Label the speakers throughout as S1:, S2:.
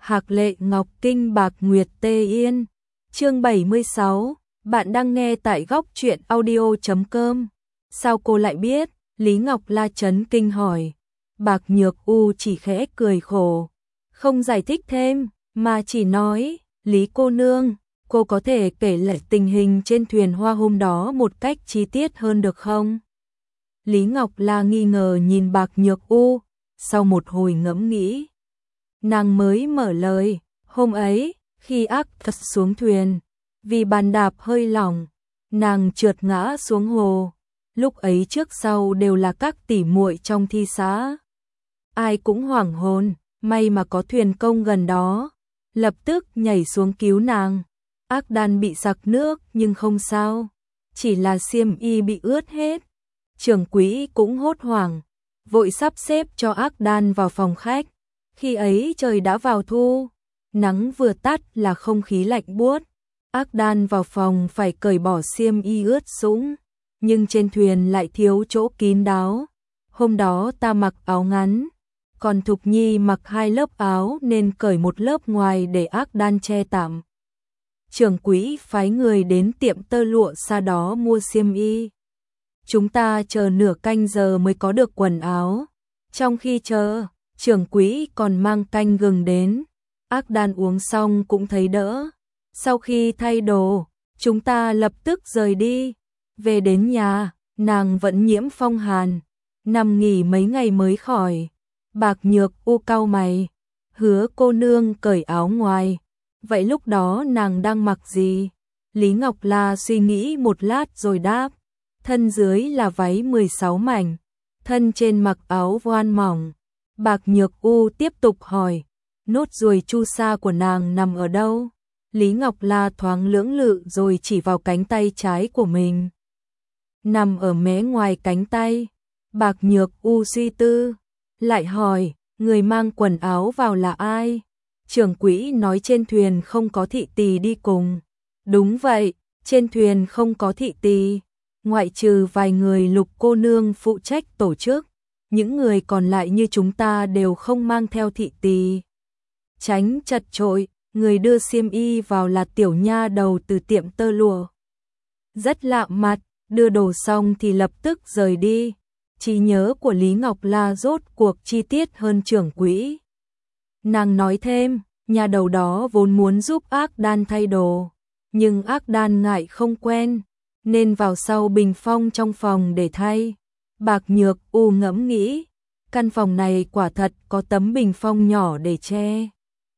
S1: Hạc Lệ Ngọc Kinh Bạc Nguyệt Tê Yên. Chương 76, bạn đang nghe tại góc truyện audio.com. Sao cô lại biết? Lý Ngọc La chấn kinh hỏi. Bạc Nhược U chỉ khẽ cười khổ, không giải thích thêm, mà chỉ nói, Lý cô nương, cô có thể kể lại tình hình trên thuyền hoa hôm đó một cách chi tiết hơn được không? Lý Ngọc La nghi ngờ nhìn Bạc Nhược U, sau một hồi ngẫm nghĩ, nàng mới mở lời. Hôm ấy, khi ác thật xuống thuyền, vì bàn đạp hơi lỏng, nàng trượt ngã xuống hồ. Lúc ấy trước sau đều là các tỷ muội trong thi xã, ai cũng hoảng hồn, may mà có thuyền công gần đó, lập tức nhảy xuống cứu nàng. Ác Đan bị sặc nước nhưng không sao, chỉ là xiêm y bị ướt hết. Trưởng quỹ cũng hốt hoảng, vội sắp xếp cho Ác Đan vào phòng khách. Khi ấy trời đã vào thu, nắng vừa tắt là không khí lạnh buốt. Ác Đan vào phòng phải cởi bỏ xiêm y ướt sũng, nhưng trên thuyền lại thiếu chỗ kín đáo. Hôm đó ta mặc áo ngắn, còn Thục Nhi mặc 2 lớp áo nên cởi một lớp ngoài để Ác Đan che tạm. Trưởng quỹ phái người đến tiệm tơ lụa xa đó mua xiêm y. Chúng ta chờ nửa canh giờ mới có được quần áo. Trong khi chờ, trưởng quỹ còn mang canh gừng đến. Ác Đan uống xong cũng thấy đỡ. Sau khi thay đồ, chúng ta lập tức rời đi. Về đến nhà, nàng vẫn nhiễm phong hàn, nằm nghỉ mấy ngày mới khỏi. Bạc Nhược U cau mày, Hứa cô nương cởi áo ngoài, vậy lúc đó nàng đang mặc gì? Lý Ngọc La suy nghĩ một lát rồi đáp, thân dưới là váy 16 mảnh, thân trên mặc áo voan mỏng. Bạc Nhược U tiếp tục hỏi, nốt ruồi chu sa của nàng nằm ở đâu? Lý Ngọc La thoáng lưỡng lự rồi chỉ vào cánh tay trái của mình. Nằm ở mé ngoài cánh tay. Bạc Nhược U suy tư, lại hỏi, người mang quần áo vào là ai? Trưởng quỹ nói trên thuyền không có thị tỳ đi cùng. Đúng vậy, trên thuyền không có thị tỳ, ngoại trừ vài người Lục cô nương phụ trách tổ chức. Những người còn lại như chúng ta đều không mang theo thị tỳ. Tránh chật chội, người đưa xiêm y vào là tiểu nha đầu từ tiệm tơ lụa. Rất lạ mặt, đưa đồ xong thì lập tức rời đi. Trí nhớ của Lý Ngọc La rốt cuộc chi tiết hơn trưởng quỹ. Nàng nói thêm, nhà đầu đó vốn muốn giúp Ác Đan thay đồ, nhưng Ác Đan ngại không quen, nên vào sau bình phong trong phòng để thay. Bạc Nhược U ngẫm nghĩ, căn phòng này quả thật có tấm bình phong nhỏ để che.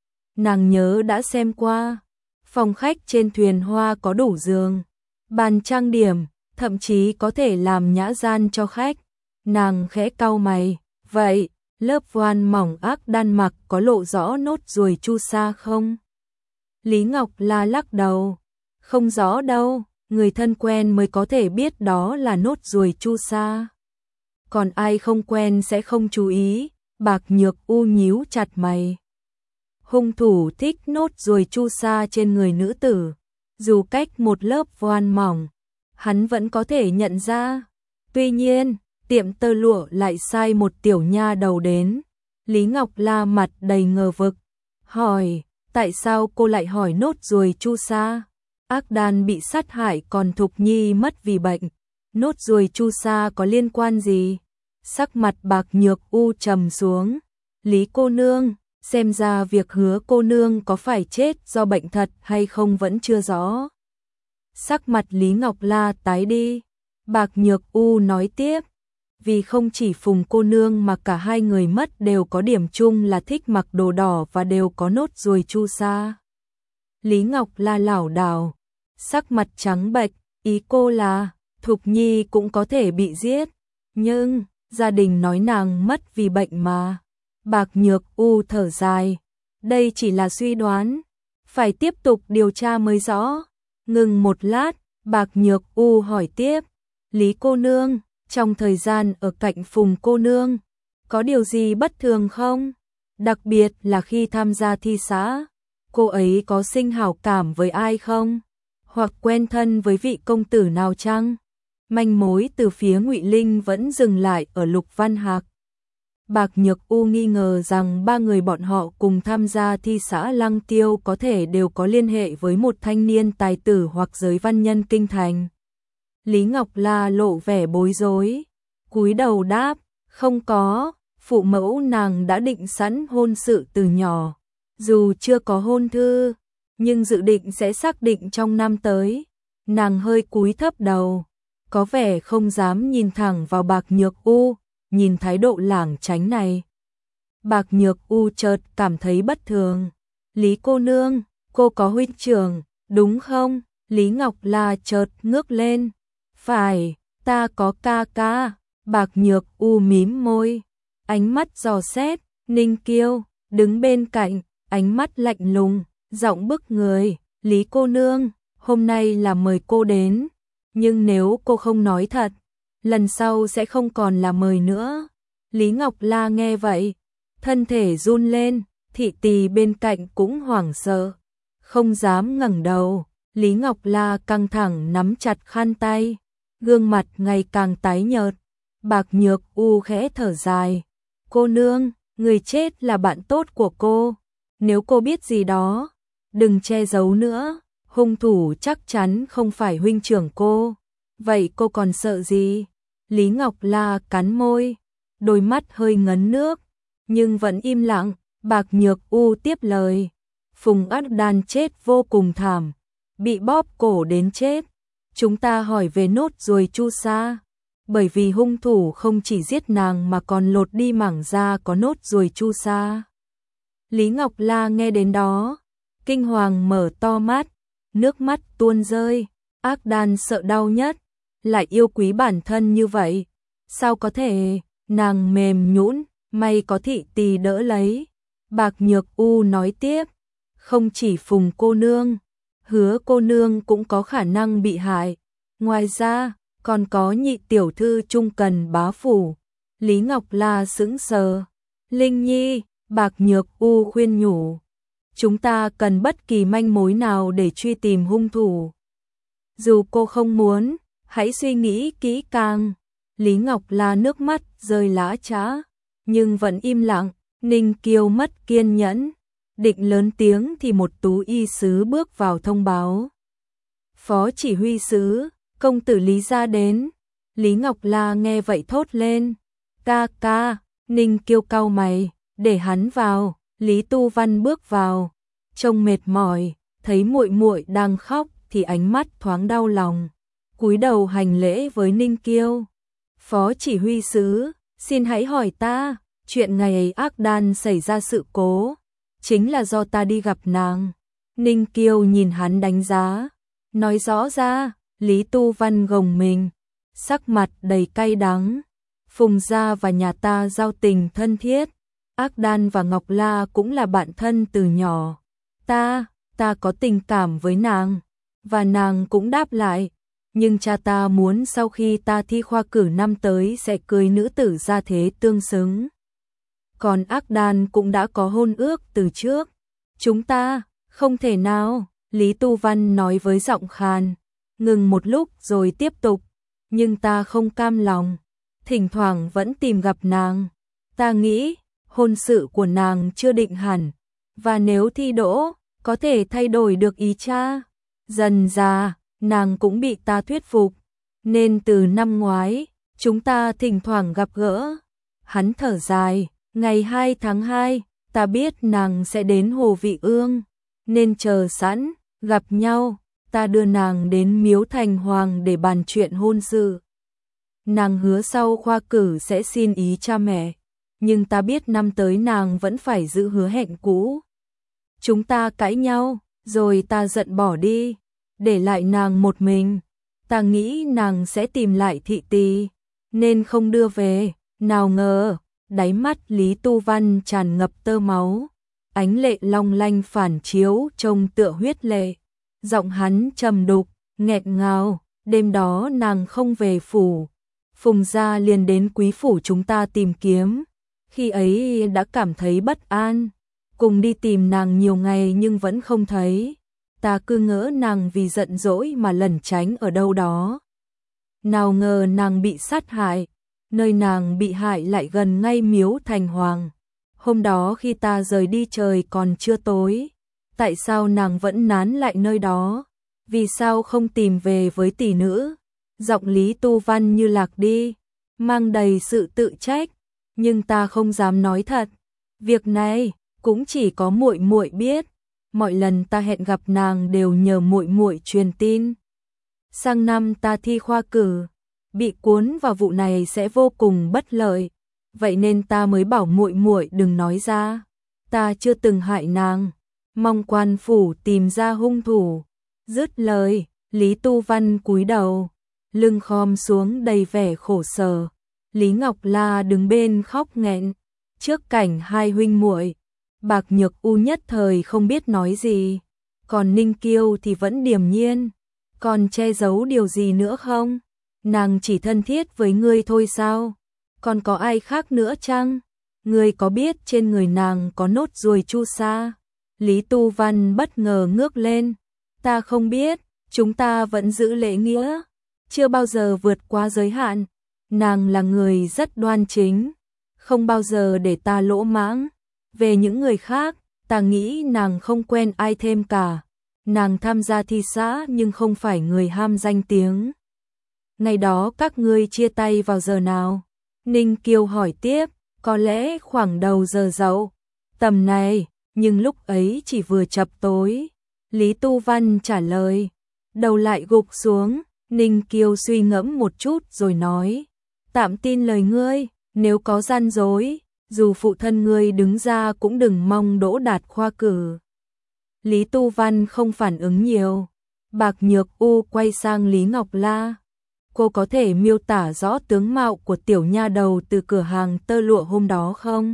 S1: Nàng nhớ đã xem qua, phòng khách trên thuyền hoa có đủ giường, bàn trang điểm, thậm chí có thể làm nhã gian cho khách. Nàng khẽ cau mày, vậy, lớp voan mỏng Ác Đan mặc có lộ rõ nốt ruồi chu sa không? Lý Ngọc La lắc đầu, không rõ đâu, người thân quen mới có thể biết đó là nốt ruồi chu sa. Còn ai không quen sẽ không chú ý. Bạc Nhược U nhíu chặt mày. Hung thủ thích nốt ruồi chu sa trên người nữ tử, dù cách một lớp voan mỏng, hắn vẫn có thể nhận ra. Tuy nhiên, tiệm tơ lụa lại sai một tiểu nha đầu đến. Lý Ngọc La mặt đầy ngờ vực, hỏi, tại sao cô lại hỏi nốt ruồi chu sa? Ác Đan bị sát hại còn Thục Nhi mất vì bệnh, nốt ruồi chu sa có liên quan gì? Sắc mặt Bạc Nhược U trầm xuống. Lý cô nương, xem ra việc Hứa cô nương có phải chết do bệnh thật hay không vẫn chưa rõ. Sắc mặt Lý Ngọc La tái đi. Bạc Nhược U nói tiếp, vì không chỉ Phùng cô nương mà cả hai người mất đều có điểm chung là thích mặc đồ đỏ và đều có nốt ruồi chu sa. Lý Ngọc La lảo đảo, sắc mặt trắng bệch, ý cô là Thục Nhi cũng có thể bị giết, nhưng gia đình nói nàng mất vì bệnh mà. Bạc Nhược U thở dài, đây chỉ là suy đoán, phải tiếp tục điều tra mới rõ. Ngừng một lát, Bạc Nhược U hỏi tiếp, Lý cô nương, trong thời gian ở cạnh Phùng cô nương, có điều gì bất thường không? Đặc biệt là khi tham gia thi xã, cô ấy có sinh hảo cảm với ai không? Hoặc quen thân với vị công tử nào chăng? Manh mối từ phía Ngụy Linh vẫn dừng lại ở Lục Văn Hạc. Bạc Nhược U nghi ngờ rằng ba người bọn họ cùng tham gia thi xã Lăng Tiêu có thể đều có liên hệ với một thanh niên tài tử hoặc giới văn nhân kinh thành. Lý Ngọc La lộ vẻ bối rối, cúi đầu đáp, không có, phụ mẫu nàng đã định sẵn hôn sự từ nhỏ, dù chưa có hôn thư, nhưng dự định sẽ xác định trong năm tới. Nàng hơi cúi thấp đầu, có vẻ không dám nhìn thẳng vào Bạc Nhược U, nhìn thái độ lảng tránh này. Bạc Nhược U chợt cảm thấy bất thường. Lý cô nương, cô có huynh trưởng, đúng không? Lý Ngọc La chợt ngước lên. Phải, ta có ca ca. Bạc Nhược U mím môi, ánh mắt dò xét. Ninh Kiêu đứng bên cạnh, ánh mắt lạnh lùng, giọng bức người. Lý cô nương, hôm nay là mời cô đến, nhưng nếu cô không nói thật, lần sau sẽ không còn là mời nữa. Lý Ngọc La nghe vậy, thân thể run lên, thị tỳ bên cạnh cũng hoảng sợ, không dám ngẩng đầu. Lý Ngọc La căng thẳng nắm chặt khăn tay, gương mặt ngày càng tái nhợt. Bạc Nhược U khẽ thở dài, cô nương, người chết là bạn tốt của cô, nếu cô biết gì đó, đừng che giấu nữa, hung thủ chắc chắn không phải huynh trưởng cô, vậy cô còn sợ gì? Lý Ngọc La cắn môi, đôi mắt hơi ngấn nước, nhưng vẫn im lặng. Bạc Nhược U tiếp lời, Phùng Ác Đan chết vô cùng thảm, bị bóp cổ đến chết. Chúng ta hỏi về nốt ruồi chu sa, bởi vì hung thủ không chỉ giết nàng mà còn lột đi mảng da có nốt ruồi chu sa. Lý Ngọc La nghe đến đó, kinh hoàng mở to mắt, nước mắt tuôn rơi. Ác Đan sợ đau nhất, lại yêu quý bản thân như vậy, sao có thể? Nàng mềm nhũn, may có thị tỳ đỡ lấy. Bạc Nhược U nói tiếp, không chỉ Phùng cô nương, Hứa cô nương cũng có khả năng bị hại, ngoài ra còn có nhị tiểu thư Trung Cần bá phủ. Lý Ngọc La sững sờ. Linh Nhi, Bạc Nhược U khuyên nhủ, chúng ta cần bất kỳ manh mối nào để truy tìm hung thủ. Dù cô không muốn, hãy suy nghĩ kỹ càng. Lý Ngọc La nước mắt rơi lã chã, nhưng vẫn im lặng. Ninh Kiêu mất kiên nhẫn, định lớn tiếng thì một tú y sứ bước vào thông báo. Phó chỉ huy sứ, công tử Lý gia đến. Lý Ngọc La nghe vậy thốt lên, ca ca. Ninh Kiêu cau mày, để hắn vào. Lý Tu Văn bước vào, trông mệt mỏi, thấy muội muội đang khóc thì ánh mắt thoáng đau lòng, cúi đầu hành lễ với Ninh Kiêu. Phó chỉ huy sứ, xin hãy hỏi ta, chuyện ngày ấy Ác Đan xảy ra sự cố, chính là do ta đi gặp nàng. Ninh Kiêu nhìn hắn đánh giá, nói rõ ra. Lý Tu Văn gồng mình, sắc mặt đầy cay đắng. Phùng gia và nhà ta giao tình thân thiết, Ác Đan và Ngọc La cũng là bạn thân từ nhỏ. Ta có tình cảm với nàng, và nàng cũng đáp lại. Nhưng cha ta muốn sau khi ta thi khoa cử năm tới sẽ cưới nữ tử gia thế tương xứng. Còn Ác Đan cũng đã có hôn ước từ trước. Chúng ta, không thể nào, Lý Tu Văn nói với giọng khàn, ngừng một lúc rồi tiếp tục. Nhưng ta không cam lòng, thỉnh thoảng vẫn tìm gặp nàng. Ta nghĩ, hôn sự của nàng chưa định hẳn, và nếu thi đỗ, có thể thay đổi được ý cha. Dần dà, nàng cũng bị ta thuyết phục, nên từ năm ngoái, chúng ta thỉnh thoảng gặp gỡ. Hắn thở dài, ngày 2 tháng 2, ta biết nàng sẽ đến Hồ Vị Ương, nên chờ sẵn, gặp nhau, ta đưa nàng đến Miếu Thành Hoàng để bàn chuyện hôn sự. Nàng hứa sau khoa cử sẽ xin ý cha mẹ, nhưng ta biết năm tới nàng vẫn phải giữ hứa hẹn cũ. Chúng ta cãi nhau, rồi ta giận bỏ đi, để lại nàng một mình. Ta nghĩ nàng sẽ tìm lại thị tỳ, nên không đưa về. Nào ngờ, đáy mắt Lý Tu Văn tràn ngập tơ máu, ánh lệ long lanh phản chiếu trông tựa huyết lệ. Giọng hắn trầm đục, nghẹn ngào, đêm đó nàng không về phủ. Phùng gia liền đến quý phủ chúng ta tìm kiếm. Khi ấy đã cảm thấy bất an, cùng đi tìm nàng nhiều ngày nhưng vẫn không thấy. Ta cứ ngỡ nàng vì giận dỗi mà lẩn tránh ở đâu đó. Nào ngờ nàng bị sát hại. nơi nàng bị hại lại gần ngay miếu thành hoàng. Hôm đó khi ta rời đi trời còn chưa tối, tại sao nàng vẫn nán lại nơi đó? Vì sao không tìm về với tỷ nữ? Giọng Lý Tu Văn như lạc đi, mang đầy sự tự trách, nhưng ta không dám nói thật. Việc này cũng chỉ có muội muội biết. Mọi lần ta hẹn gặp nàng đều nhờ muội muội truyền tin. Sang năm ta thi khoa cử, bị cuốn vào vụ này sẽ vô cùng bất lợi, vậy nên ta mới bảo muội muội đừng nói ra. Ta chưa từng hại nàng, mong quan phủ tìm ra hung thủ. Dứt lời, Lý Tu Văn cúi đầu, lưng khom xuống đầy vẻ khổ sở. Lý Ngọc La đứng bên khóc nghẹn, trước cảnh hai huynh muội, Bạc Nhược U nhất thời không biết nói gì, còn Ninh Kiêu thì vẫn điềm nhiên. Còn che giấu điều gì nữa không? Nàng chỉ thân thiết với ngươi thôi sao? Còn có ai khác nữa chăng? Ngươi có biết trên người nàng có nốt ruồi chu sa? Lý Tu Văn bất ngờ ngước lên. Ta không biết, chúng ta vẫn giữ lễ nghĩa, chưa bao giờ vượt qua giới hạn. Nàng là người rất đoan chính, không bao giờ để ta lỗ mãng. Về những người khác, ta nghĩ nàng không quen ai thêm cả. Nàng tham gia thi xã nhưng không phải người ham danh tiếng. Ngày đó các ngươi chia tay vào giờ nào? Ninh Kiêu hỏi tiếp, có lẽ khoảng đầu giờ dậu, tầm này, nhưng lúc ấy chỉ vừa chập tối. Lý Tu Văn trả lời, đầu lại gục xuống. Ninh Kiêu suy ngẫm một chút rồi nói, tạm tin lời ngươi, nếu có gian dối, dù phụ thân ngươi đứng ra cũng đừng mong đỗ đạt khoa cử. Lý Tu Văn không phản ứng nhiều. Bạc Nhược U quay sang Lý Ngọc La. Cô có thể miêu tả rõ tướng mạo của tiểu nha đầu từ cửa hàng tơ lụa hôm đó không?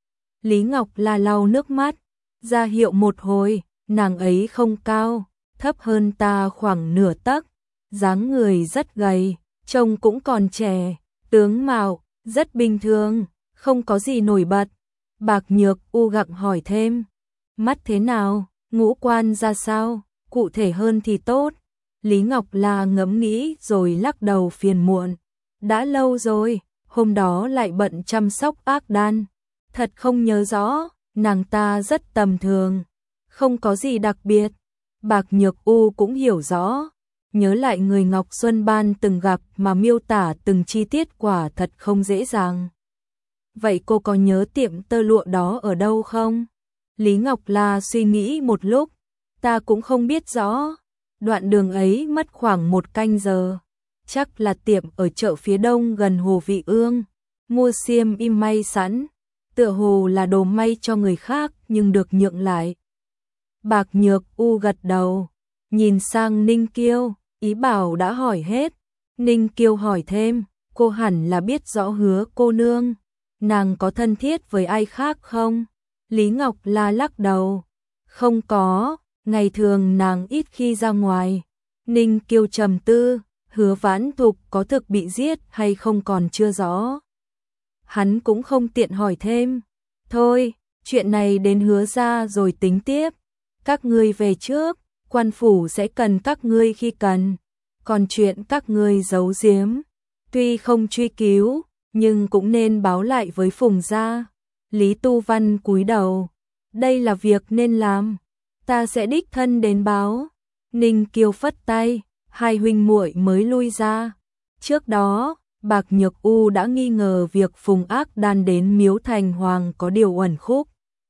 S1: Lý Ngọc La lau nước mắt, ra hiệu một hồi. Nàng ấy không cao, thấp hơn ta khoảng nửa tấc, dáng người rất gầy, trông cũng còn trẻ, tướng mạo rất bình thường, không có gì nổi bật. Bạc Nhược U gặng hỏi thêm, mắt thế nào, ngũ quan ra sao, cụ thể hơn thì tốt. Lý Ngọc La ngẫm nghĩ rồi lắc đầu phiền muộn, đã lâu rồi, hôm đó lại bận chăm sóc ác đan, thật không nhớ rõ. Nàng ta rất tầm thường, không có gì đặc biệt. Bạc Nhược U cũng hiểu rõ, nhớ lại người Ngọc Xuân Ban từng gặp mà miêu tả từng chi tiết quả thật không dễ dàng. Vậy cô có nhớ tiệm tơ lụa đó ở đâu không? Lý Ngọc La suy nghĩ một lúc, ta cũng không biết rõ. Đoạn đường ấy mất khoảng 1 canh giờ, chắc là tiệm ở chợ phía đông gần Hồ Vị Ương. Mua xiêm y may sẵn, tựa hồ là đồ may cho người khác nhưng được nhượng lại. Bạc Nhược U gật đầu, nhìn sang Ninh Kiêu, ý bảo đã hỏi hết. Ninh Kiêu hỏi thêm, cô hẳn là biết rõ Hứa cô nương, nàng có thân thiết với ai khác không? Lý Ngọc La lắc đầu, không có, ngày thường nàng ít khi ra ngoài. Ninh Kiêu trầm tư, Hứa Vãn Thục có thực bị giết hay không còn chưa rõ. Hắn cũng không tiện hỏi thêm. Thôi, chuyện này đến Hứa gia rồi tính tiếp. Các ngươi về trước, quan phủ sẽ cần các ngươi khi cần. Còn chuyện các ngươi giấu giếm, tuy không truy cứu, nhưng cũng nên báo lại với Phùng gia. Lý Tu Văn cúi đầu, đây là việc nên làm, ta sẽ đích thân đến báo. Ninh Kiêu phất tay, hai huynh muội mới lui ra. Trước đó, Bạc Nhược U đã nghi ngờ việc Phùng Ác Đan đến miếu thành hoàng có điều uẩn khúc.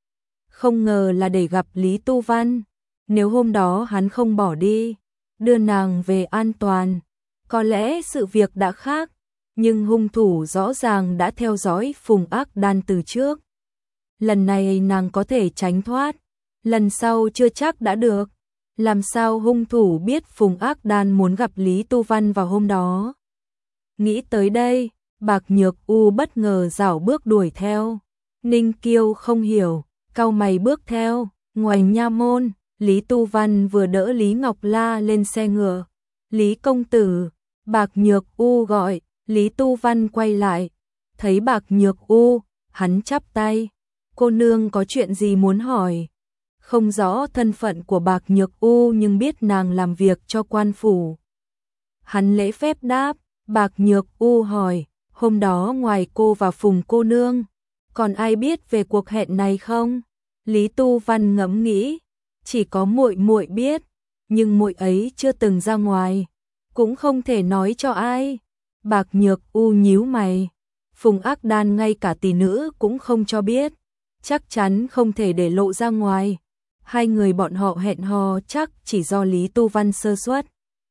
S1: Không ngờ là để gặp Lý Tu Văn. Nếu hôm đó hắn không bỏ đi, đưa nàng về an toàn, có lẽ sự việc đã khác. Nhưng hung thủ rõ ràng đã theo dõi Phùng Ác Đan từ trước. Lần này nàng có thể tránh thoát, lần sau chưa chắc đã được. Làm sao hung thủ biết Phùng Ác Đan muốn gặp Lý Tu Văn vào hôm đó? Nghĩ tới đây, Bạc Nhược U bất ngờ rảo bước đuổi theo. Ninh Kiêu không hiểu, cau mày bước theo. Ngoài nha môn, Lý Tu Văn vừa đỡ Lý Ngọc La lên xe ngựa. Lý công tử, Bạc Nhược U gọi. Lý Tu Văn quay lại, thấy Bạc Nhược U, hắn chắp tay. Cô nương có chuyện gì muốn hỏi? Không rõ thân phận của Bạc Nhược U nhưng biết nàng làm việc cho quan phủ. Hắn lễ phép đáp. Bạc Nhược U hỏi, Hôm đó ngoài cô và Phùng cô nương, còn ai biết về cuộc hẹn này không? Lý Tu Văn ngẫm nghĩ, chỉ có muội muội biết, nhưng muội ấy chưa từng ra ngoài, cũng không thể nói cho ai. Bạc Nhược U nhíu mày, Phùng Ác Đan ngay cả tỷ nữ cũng không cho biết, chắc chắn không thể để lộ ra ngoài. Hai người bọn họ hẹn hò chắc chỉ do Lý Tu Văn sơ suất.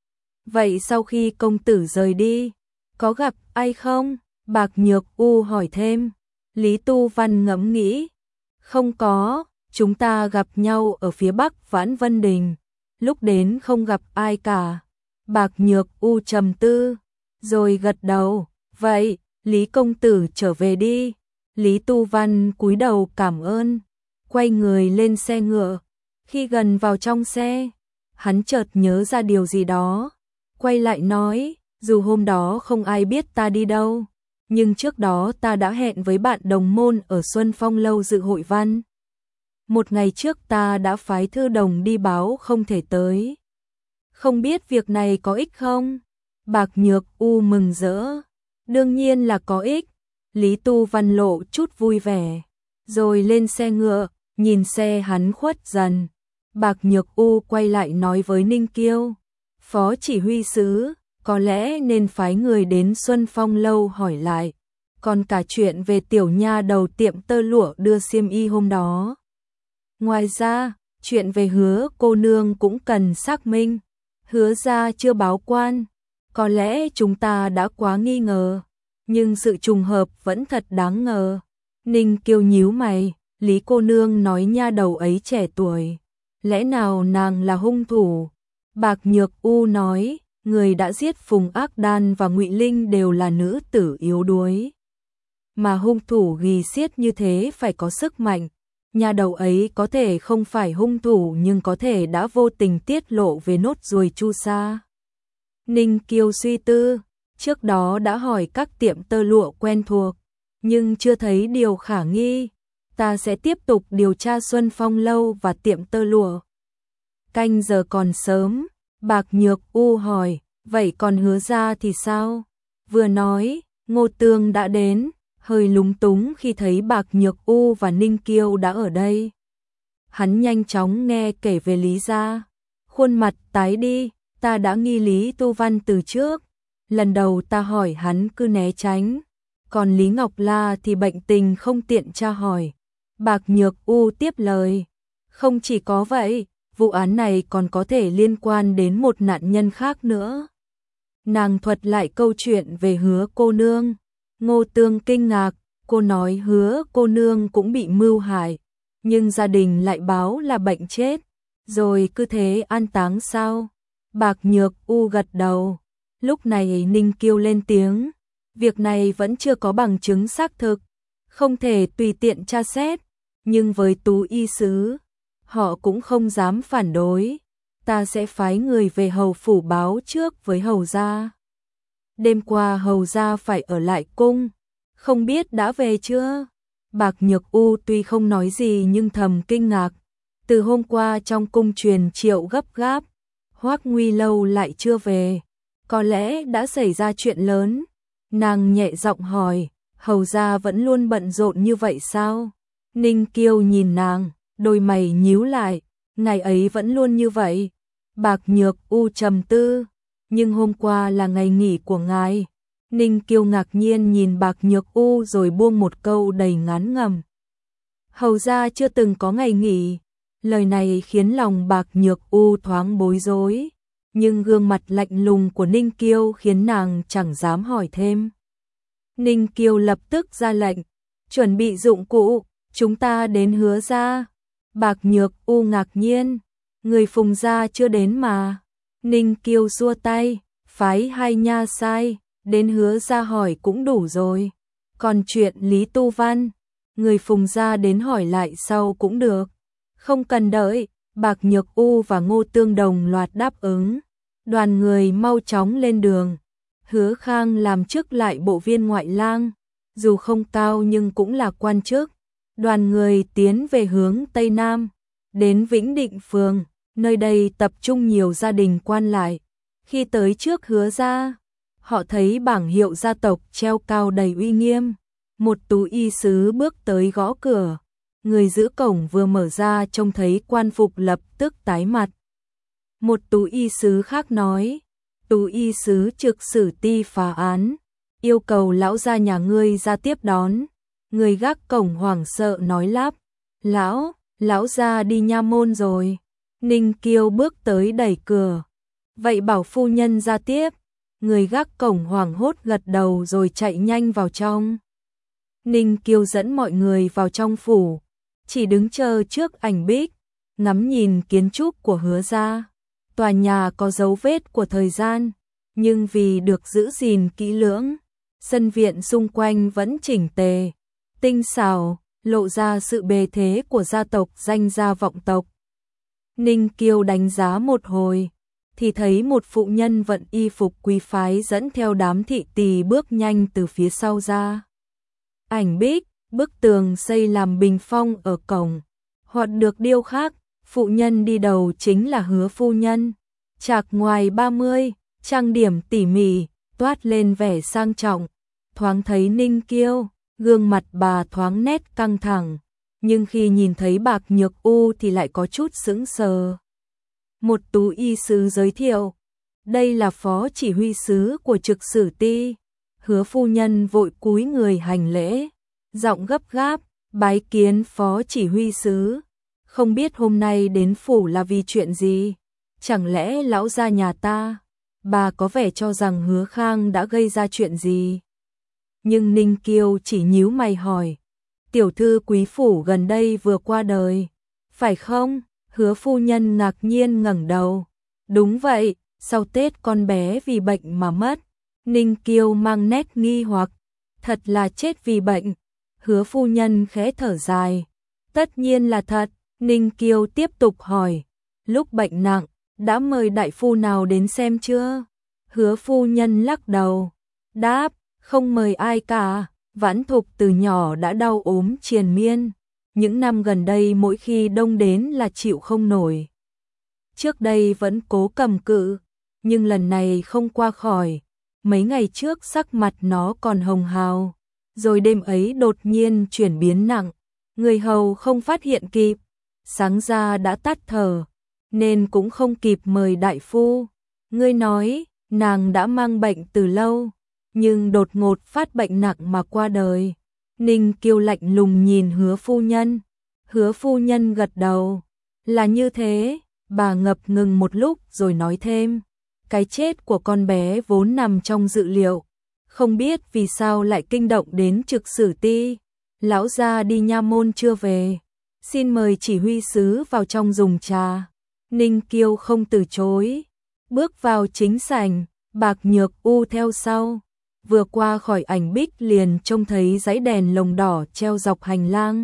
S1: Vậy sau khi công tử rời đi, có gặp ai không? Bạc Nhược U hỏi thêm. Lý Tu Văn ngẫm nghĩ, không có, chúng ta gặp nhau ở phía bắc Vãn Vân Đình, lúc đến không gặp ai cả. Bạc Nhược U trầm tư, rồi gật đầu, vậy, Lý công tử trở về đi. Lý Tu Văn cúi đầu cảm ơn, quay người lên xe ngựa. Khi gần vào trong xe, hắn chợt nhớ ra điều gì đó, quay lại nói, dù hôm đó không ai biết ta đi đâu, nhưng trước đó ta đã hẹn với bạn đồng môn ở Xuân Phong Lâu dự hội văn. Một ngày trước ta đã phái thư đồng đi báo không thể tới. Không biết việc này có ích không? Bạc Nhược U mừng rỡ. Đương nhiên là có ích. Lý Tu Văn lộ chút vui vẻ, rồi lên xe ngựa, nhìn xe hắn khuất dần. Bạc Nhược U quay lại nói với Ninh Kiêu, phó chỉ huy sứ, có lẽ nên phái người đến Xuân Phong Lâu hỏi lại, còn cả chuyện về tiểu nha đầu tiệm tơ lụa đưa xiêm y hôm đó. Ngoài ra, chuyện về Hứa cô nương cũng cần xác minh. Hứa gia chưa báo quan, có lẽ chúng ta đã quá nghi ngờ, nhưng sự trùng hợp vẫn thật đáng ngờ. Ninh Kiêu nhíu mày, Lý cô nương nói nha đầu ấy trẻ tuổi, lẽ nào nàng là hung thủ? Bạc Nhược U nói, người đã giết Phùng Ác Đan và Ngụy Linh đều là nữ tử yếu đuối, mà hung thủ ghi xiết như thế phải có sức mạnh. Nha đầu ấy có thể không phải hung thủ nhưng có thể đã vô tình tiết lộ về nốt ruồi chu sa. Ninh Kiêu suy tư, trước đó đã hỏi các tiệm tơ lụa quen thuộc, nhưng chưa thấy điều khả nghi. Ta sẽ tiếp tục điều tra Xuân Phong Lâu và tiệm tơ lụa. Canh giờ còn sớm, Bạc Nhược U hỏi, vậy còn Hứa gia thì sao? Vừa nói, Ngô Tương đã đến, hơi lúng túng khi thấy Bạc Nhược U và Ninh Kiêu đã ở đây. Hắn nhanh chóng nghe kể về Lý gia, khuôn mặt tái đi, ta đã nghi Lý Tu Văn từ trước. Lần đầu ta hỏi hắn cứ né tránh, còn Lý Ngọc La thì bệnh tình không tiện tra hỏi. Bạc Nhược U tiếp lời, không chỉ có vậy, vụ án này còn có thể liên quan đến một nạn nhân khác nữa. Nàng thuật lại câu chuyện về Hứa cô nương. Ngô Tương kinh ngạc, cô nói Hứa cô nương cũng bị mưu hại, nhưng gia đình lại báo là bệnh chết, rồi cứ thế an táng sao? Bạc Nhược U gật đầu. Lúc này Ninh Kiêu lên tiếng, việc này vẫn chưa có bằng chứng xác thực, không thể tùy tiện tra xét, nhưng với Tú y sứ, họ cũng không dám phản đối. Ta sẽ phái người về hầu phủ báo trước với hầu gia. Đêm qua hầu gia phải ở lại cung, không biết đã về chưa? Bạc Nhược U tuy không nói gì nhưng thầm kinh ngạc. Từ hôm qua trong cung truyền triệu gấp gáp, Hoắc Nguy Lâu lại chưa về, có lẽ đã xảy ra chuyện lớn. Nàng nhẹ giọng hỏi, hầu gia vẫn luôn bận rộn như vậy sao? Ninh Kiêu nhìn nàng, đôi mày nhíu lại, ngày ấy vẫn luôn như vậy. Bạc Nhược U trầm tư, nhưng hôm qua là ngày nghỉ của ngài. Ninh Kiêu ngạc nhiên nhìn Bạc Nhược U rồi buông một câu đầy ngán ngẩm. Hầu gia chưa từng có ngày nghỉ. Lời này khiến lòng Bạc Nhược U thoáng bối rối, nhưng gương mặt lạnh lùng của Ninh Kiêu khiến nàng chẳng dám hỏi thêm. Ninh Kiêu lập tức ra lệnh, chuẩn bị dụng cụ, chúng ta đến Hứa gia. Bạc Nhược U ngạc nhiên, người Phùng gia chưa đến mà. Ninh Kiêu xua tay, phái hai nha sai, đến Hứa gia hỏi cũng đủ rồi. Còn chuyện Lý Tu Văn, người Phùng gia đến hỏi lại sau cũng được. Không cần đợi, Bạc Nhược U và Ngô Tương đồng loạt đáp ứng. Đoàn người mau chóng lên đường. Hứa Khang làm chức lại bộ viên ngoại lang, dù không cao nhưng cũng là quan chức. Đoàn người tiến về hướng Tây Nam, đến Vĩnh Định Phường, nơi đây tập trung nhiều gia đình quan lại. Khi tới trước Hứa gia, họ thấy bảng hiệu gia tộc treo cao đầy uy nghiêm. Một tú y sứ bước tới gõ cửa. Người giữ cổng vừa mở ra trông thấy quan phục lập tức tái mặt. Một tú y sứ khác nói, tú y sứ trực xử ti phá án, yêu cầu lão gia nhà ngươi ra tiếp đón. Người gác cổng hoảng sợ nói lắp, lão gia đi nha môn rồi. Ninh Kiêu bước tới đẩy cửa, vậy bảo phu nhân ra tiếp. Người gác cổng hoảng hốt gật đầu rồi chạy nhanh vào trong. Ninh Kiêu dẫn mọi người vào trong phủ, chỉ đứng chờ trước ảnh bích, ngắm nhìn kiến trúc của Hứa gia. Tòa nhà có dấu vết của thời gian, nhưng vì được giữ gìn kỹ lưỡng, sân viện xung quanh vẫn chỉnh tề, tinh xảo, lộ ra sự bề thế của gia tộc danh gia vọng tộc. Ninh Kiêu đánh giá một hồi, thì thấy một phụ nhân vận y phục quý phái dẫn theo đám thị tỳ bước nhanh từ phía sau ra. Ảnh bích, bức tường xây làm bình phong ở cổng, hoặc được điêu khắc, phụ nhân đi đầu chính là Hứa phu nhân. Trạc ngoài 30, trang điểm tỉ mỉ, toát lên vẻ sang trọng. Thoáng thấy Ninh Kiêu, gương mặt bà thoáng nét căng thẳng, nhưng khi nhìn thấy Bạc Nhược U thì lại có chút sững sờ. Một tú y sứ giới thiệu, đây là phó chỉ huy sứ của trực sử ti. Hứa phu nhân vội cúi người hành lễ, giọng gấp gáp, bái kiến phó chỉ huy sứ. Không biết hôm nay đến phủ là vì chuyện gì? Chẳng lẽ lão gia nhà ta? Bà có vẻ cho rằng Hứa Khang đã gây ra chuyện gì? Nhưng Ninh Kiêu chỉ nhíu mày hỏi, tiểu thư quý phủ gần đây vừa qua đời, phải không? Hứa phu nhân ngạc nhiên ngẩng đầu. Đúng vậy, sau Tết con bé vì bệnh mà mất. Ninh Kiêu mang nét nghi hoặc, thật là chết vì bệnh. Hứa phu nhân khẽ thở dài, tất nhiên là thật. Ninh Kiêu tiếp tục hỏi, lúc bệnh nặng, đã mời đại phu nào đến xem chưa? Hứa phu nhân lắc đầu, đáp, không mời ai cả. Vãn Thục từ nhỏ đã đau ốm triền miên, những năm gần đây mỗi khi đông đến là chịu không nổi. Trước đây vẫn cố cầm cự, nhưng lần này không qua khỏi. Mấy ngày trước sắc mặt nó còn hồng hào, rồi đêm ấy đột nhiên chuyển biến nặng, người hầu không phát hiện kịp, sáng ra đã tắt thở, nên cũng không kịp mời đại phu. Ngươi nói, nàng đã mang bệnh từ lâu, nhưng đột ngột phát bệnh nặng mà qua đời. Ninh Kiêu lạnh lùng nhìn Hứa phu nhân. Hứa phu nhân gật đầu, là như thế. Bà ngập ngừng một lúc rồi nói thêm, cái chết của con bé vốn nằm trong dự liệu, không biết vì sao lại kinh động đến trực sử ti. Lão gia đi nha môn chưa về, xin mời chỉ huy sứ vào trong dùng trà. Ninh Kiêu không từ chối, bước vào chính sảnh, Bạc Nhược U theo sau. Vừa qua khỏi ảnh bích liền trông thấy dãy đèn lồng đỏ treo dọc hành lang.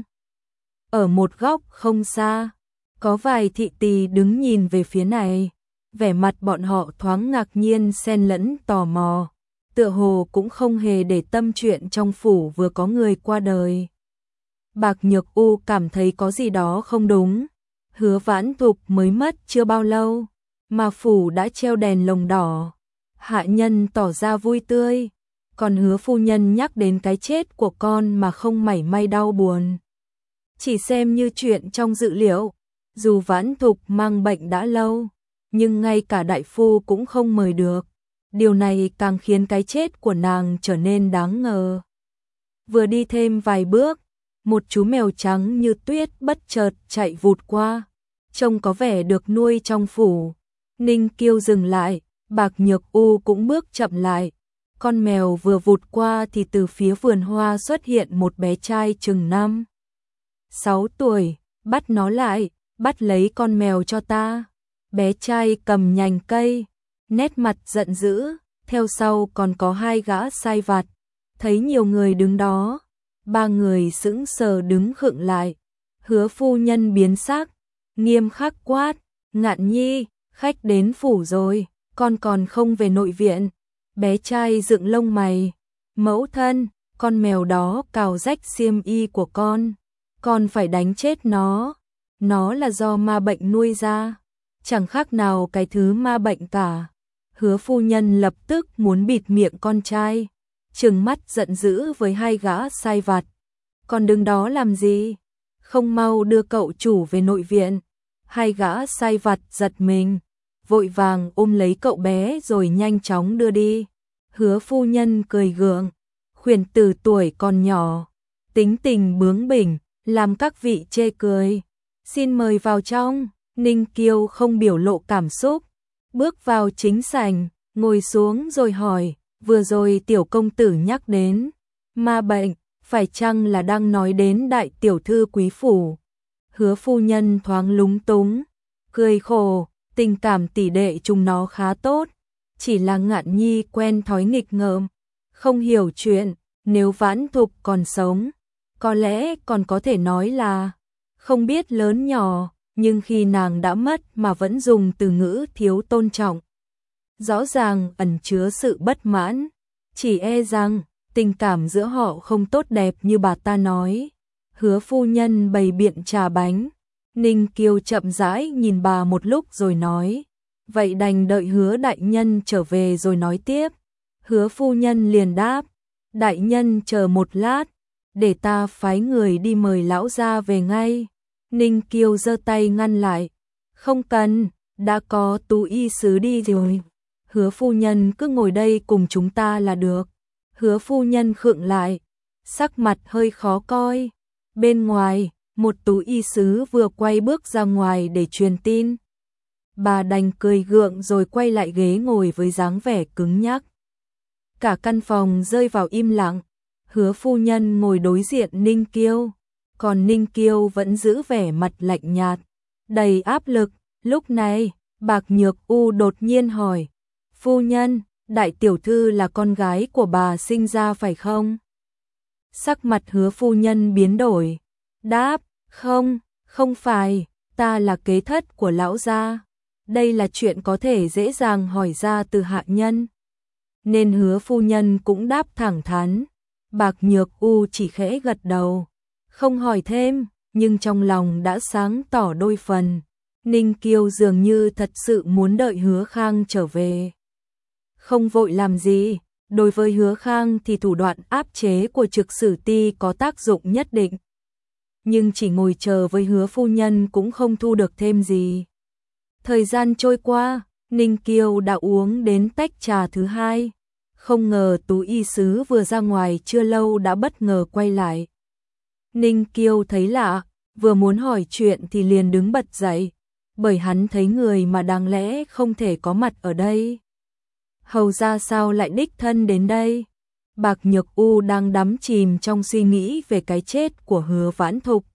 S1: Ở một góc không xa, có vài thị tỳ đứng nhìn về phía này, vẻ mặt bọn họ thoáng ngạc nhiên xen lẫn tò mò, tựa hồ cũng không hề để tâm chuyện trong phủ vừa có người qua đời. Bạc Nhược U cảm thấy có gì đó không đúng, Hứa Vãn Thục mới mất chưa bao lâu, mà phủ đã treo đèn lồng đỏ. Hạ nhân tỏ ra vui tươi, còn Hứa phu nhân nhắc đến cái chết của con mà không mảy may đau buồn. Chỉ xem như chuyện trong dự liệu, dù Vãn Thục mang bệnh đã lâu, nhưng ngay cả đại phu cũng không mời được. Điều này càng khiến cái chết của nàng trở nên đáng ngờ. Vừa đi thêm vài bước, một chú mèo trắng như tuyết bất chợt chạy vụt qua, trông có vẻ được nuôi trong phủ. Ninh Kiêu dừng lại, Bạc Nhược U cũng bước chậm lại. Con mèo vừa vụt qua thì từ phía vườn hoa xuất hiện một bé trai chừng 5-6 tuổi, bắt nó lại, bắt lấy con mèo cho ta. Bé trai cầm nhành cây, nét mặt giận dữ, theo sau còn có hai gã sai vặt. Thấy nhiều người đứng đó, ba người sững sờ đứng khựng lại. Hứa phu nhân biến sắc, nghiêm khắc quát, Ngạn Nhi, khách đến phủ rồi, con còn không về nội viện. Bé trai dựng lông mày, mẫu thân, con mèo đó cào rách xiêm y của con phải đánh chết nó là do ma bệnh nuôi ra, chẳng khác nào cái thứ ma bệnh cả. Hứa phu nhân lập tức muốn bịt miệng con trai, trừng mắt giận dữ với hai gã sai vặt. Còn đứng đó làm gì? Không mau đưa cậu chủ về nội viện. Hai gã sai vặt giật mình, vội vàng ôm lấy cậu bé rồi nhanh chóng đưa đi. Hứa phu nhân cười gượng, khuyển tử tuổi còn nhỏ, tính tình bướng bỉnh, làm các vị chê cười. Xin mời vào trong. Ninh Kiêu không biểu lộ cảm xúc, bước vào chính sảnh, ngồi xuống rồi hỏi, vừa rồi tiểu công tử nhắc đến ma bệnh, phải chăng là đang nói đến đại tiểu thư quý phủ? Hứa phu nhân thoáng lúng túng, cười khổ, tình cảm tỷ đệ chúng nó khá tốt, chỉ là Ngạn Nhi quen thói nghịch ngợm, không hiểu chuyện, nếu Vãn Thục còn sống, có lẽ còn có thể nói là không biết lớn nhỏ, nhưng khi nàng đã mất mà vẫn dùng từ ngữ thiếu tôn trọng, rõ ràng ẩn chứa sự bất mãn, chỉ e rằng tình cảm giữa họ không tốt đẹp như bà ta nói. Hứa phu nhân bày biện trà bánh, Ninh Kiêu chậm rãi nhìn bà một lúc rồi nói, vậy đành đợi Hứa đại nhân trở về rồi nói tiếp. Hứa phu nhân liền đáp, đại nhân chờ một lát, để ta phái người đi mời lão gia về ngay. Ninh Kiêu giơ tay ngăn lại, không cần, đã có Tú y sứ đi rồi. Hứa phu nhân cứ ngồi đây cùng chúng ta là được. Hứa phu nhân khựng lại, sắc mặt hơi khó coi. Bên ngoài, một Tú y sứ vừa quay bước ra ngoài để truyền tin. Bà đành cười gượng rồi quay lại ghế ngồi với dáng vẻ cứng nhắc. Cả căn phòng rơi vào im lặng. Hứa phu nhân ngồi đối diện Ninh Kiêu, còn Ninh Kiêu vẫn giữ vẻ mặt lạnh nhạt, đầy áp lực. Lúc này, Bạc Nhược U đột nhiên hỏi, phu nhân, đại tiểu thư là con gái của bà sinh ra phải không? Sắc mặt Hứa phu nhân biến đổi, đáp, không, không phải, ta là kế thất của lão gia. Đây là chuyện có thể dễ dàng hỏi ra từ hạ nhân. Nên Hứa phu nhân cũng đáp thẳng thắn. Bạc Nhược U chỉ khẽ gật đầu, không hỏi thêm, nhưng trong lòng đã sáng tỏ đôi phần. Ninh Kiêu dường như thật sự muốn đợi Hứa Khang trở về. Không vội làm gì, đối với Hứa Khang thì thủ đoạn áp chế của Trực Sử Ti có tác dụng nhất định. Nhưng chỉ ngồi chờ với Hứa phu nhân cũng không thu được thêm gì. Thời gian trôi qua, Ninh Kiêu đã uống đến tách trà thứ hai. Không ngờ Tú y sứ vừa ra ngoài chưa lâu đã bất ngờ quay lại. Ninh Kiêu thấy lạ, vừa muốn hỏi chuyện thì liền đứng bật dậy, bởi hắn thấy người mà đáng lẽ không thể có mặt ở đây. Hầu ra sao lại đích thân đến đây? Bạc Nhược U đang đắm chìm trong suy nghĩ về cái chết của Hứa Vãn Thục.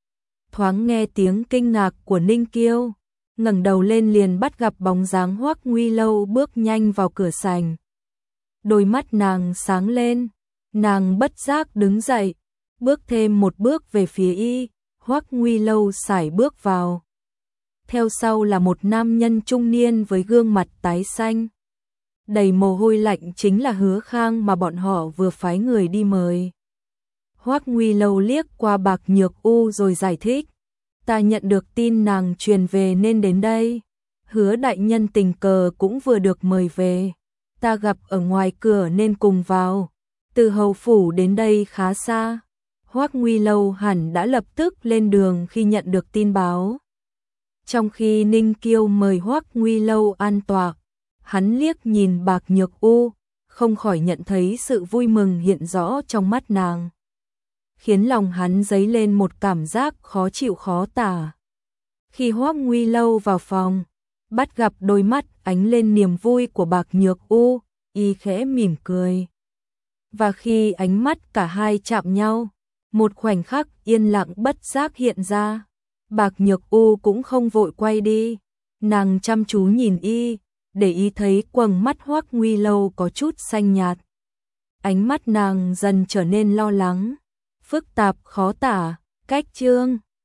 S1: Thoáng nghe tiếng kinh ngạc của Ninh Kiêu, ngẩng đầu lên liền bắt gặp bóng dáng Hoắc Nguy Lâu bước nhanh vào cửa sảnh. Đôi mắt nàng sáng lên, nàng bất giác đứng dậy, bước thêm một bước về phía y. Hoắc Nguy Lâu sải bước vào. Theo sau là một nam nhân trung niên với gương mặt tái xanh, đầy mồ hôi lạnh, chính là Hứa Khang mà bọn họ vừa phái người đi mời. Hoắc Nguy Lâu liếc qua Bạc Nhược U rồi giải thích, ta nhận được tin nàng truyền về nên đến đây. Hứa đại nhân tình cờ cũng vừa được mời về, ta gặp ở ngoài cửa nên cùng vào. Từ hầu phủ đến đây khá xa. Hoắc Nguy Lâu hẳn đã lập tức lên đường khi nhận được tin báo. Trong khi Ninh Kiêu mời Hoắc Nguy Lâu an tọa, hắn liếc nhìn Bạc Nhược U, không khỏi nhận thấy sự vui mừng hiện rõ trong mắt nàng, khiến lòng hắn dấy lên một cảm giác khó chịu khó tả. Khi Hoắc Nguy Lâu vào phòng, bắt gặp đôi mắt ánh lên niềm vui của Bạc Nhược U, y khẽ mỉm cười. Và khi ánh mắt cả hai chạm nhau, một khoảnh khắc yên lặng bất giác hiện ra. Bạc Nhược U cũng không vội quay đi, nàng chăm chú nhìn y, để y thấy quầng mắt Hoắc Nguy Lâu có chút xanh nhạt. Ánh mắt nàng dần trở nên lo lắng, phức tạp khó tả. Cách chương